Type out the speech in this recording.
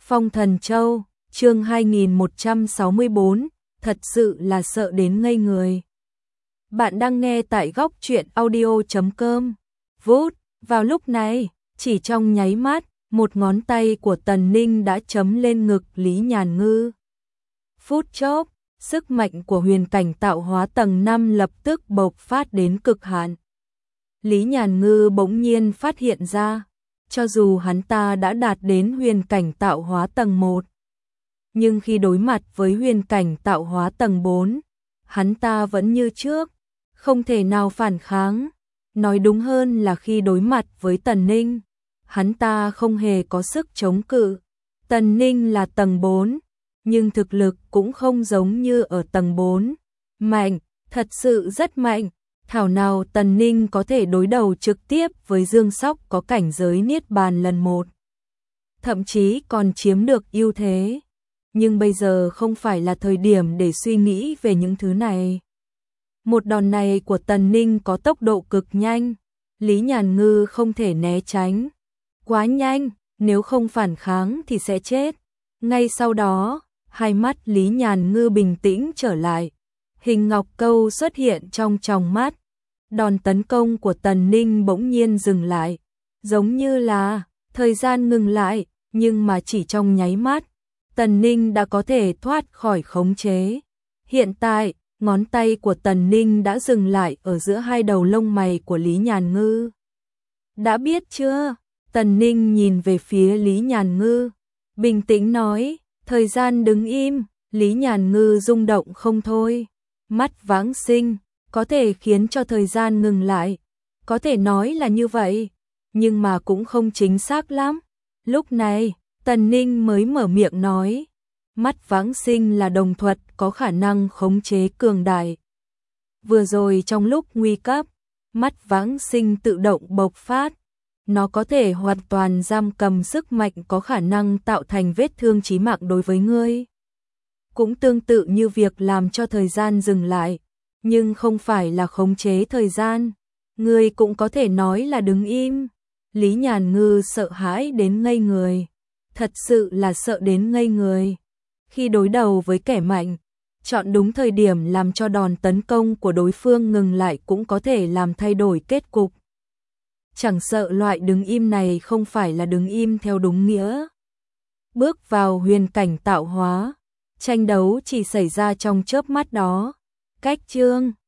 Phong Thần Châu, chương 2164, thật sự là sợ đến ngây người. Bạn đang nghe tại góc truyện audio.com. Vút, vào lúc này, chỉ trong nháy mắt, một ngón tay của Tần Ninh đã chấm lên ngực Lý Nhàn Ngư. Phút chốc, sức mạnh của huyền cảnh tạo hóa tầng 5 lập tức bộc phát đến cực hạn. Lý Nhàn Ngư bỗng nhiên phát hiện ra, cho dù hắn ta đã đạt đến huyền cảnh tạo hóa tầng 1, nhưng khi đối mặt với huyền cảnh tạo hóa tầng 4, hắn ta vẫn như trước, không thể nào phản kháng. Nói đúng hơn là khi đối mặt với Tần Ninh, hắn ta không hề có sức chống cự. Tần Ninh là tầng 4, nhưng thực lực cũng không giống như ở tầng 4. Mạnh, thật sự rất mạnh. Thảo nào Tần Ninh có thể đối đầu trực tiếp với Dương Sóc có cảnh giới Niết Bàn lần 1. Thậm chí còn chiếm được ưu thế. Nhưng bây giờ không phải là thời điểm để suy nghĩ về những thứ này. Một đòn này của Tần Ninh có tốc độ cực nhanh. Lý Nhàn Ngư không thể né tránh. Quá nhanh, nếu không phản kháng thì sẽ chết. Ngay sau đó, hai mắt Lý Nhàn Ngư bình tĩnh trở lại. Hình ngọc câu xuất hiện trong tròng mắt. Đòn tấn công của Tần Ninh bỗng nhiên dừng lại. Giống như là thời gian ngừng lại, nhưng mà chỉ trong nháy mắt. Tần Ninh đã có thể thoát khỏi khống chế. Hiện tại, ngón tay của Tần Ninh đã dừng lại ở giữa hai đầu lông mày của Lý Nhàn Ngư. Đã biết chưa? Tần Ninh nhìn về phía Lý Nhàn Ngư, bình tĩnh nói, thời gian đứng im. Lý Nhàn Ngư rung động không thôi. Mắt vãng sinh, có thể khiến cho thời gian ngừng lại. Có thể nói là như vậy, nhưng mà cũng không chính xác lắm. Lúc này, Tần Ninh mới mở miệng nói, mắt vãng sinh là đồng thuật có khả năng khống chế cường đại. Vừa rồi trong lúc nguy cấp, mắt vãng sinh tự động bộc phát. Nó có thể hoàn toàn giam cầm sức mạnh có khả năng tạo thành vết thương chí mạng đối với ngươi. Cũng tương tự như việc làm cho thời gian dừng lại, nhưng không phải là khống chế thời gian. Ngươi cũng có thể nói là đứng im. Lý Nhàn Ngư sợ hãi đến ngây người. Thật sự là sợ đến ngây người. Khi đối đầu với kẻ mạnh, chọn đúng thời điểm làm cho đòn tấn công của đối phương ngừng lại cũng có thể làm thay đổi kết cục. Chẳng sợ loại đứng im này không phải là đứng im theo đúng nghĩa. Bước vào huyền cảnh tạo hóa, tranh đấu chỉ xảy ra trong chớp mắt đó. Cách chương